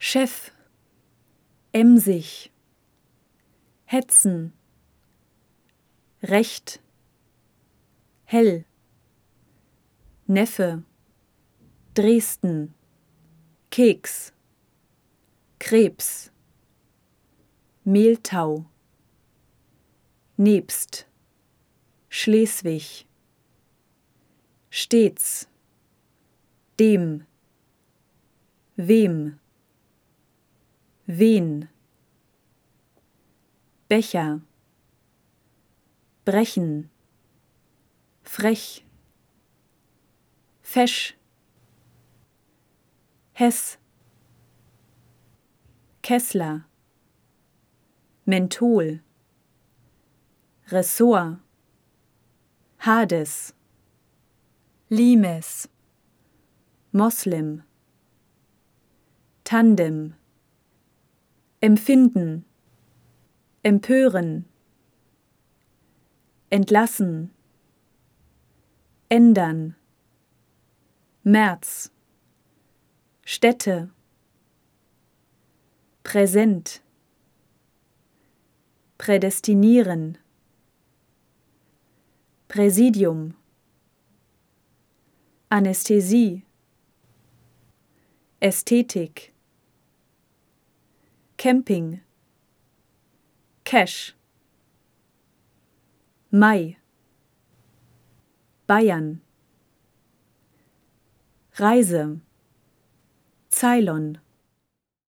Chef, emsig, hetzen, recht, hell, Neffe, Dresden, Keks, Krebs, Mehltau, nebst, Schleswig, stets, dem, wem, wen, Becher, brechen, frech, fesch, Hess, Kessler, Menthol, Ressort, Hades, Limes, Moslem, Tandem, empfinden, empören, entlassen, ändern, März, Städte, präsent, prädestinieren, Präsidium, Anästhesie, Ästhetik, Camping, Cash, Mai, Bayern, Reise, Ceylon,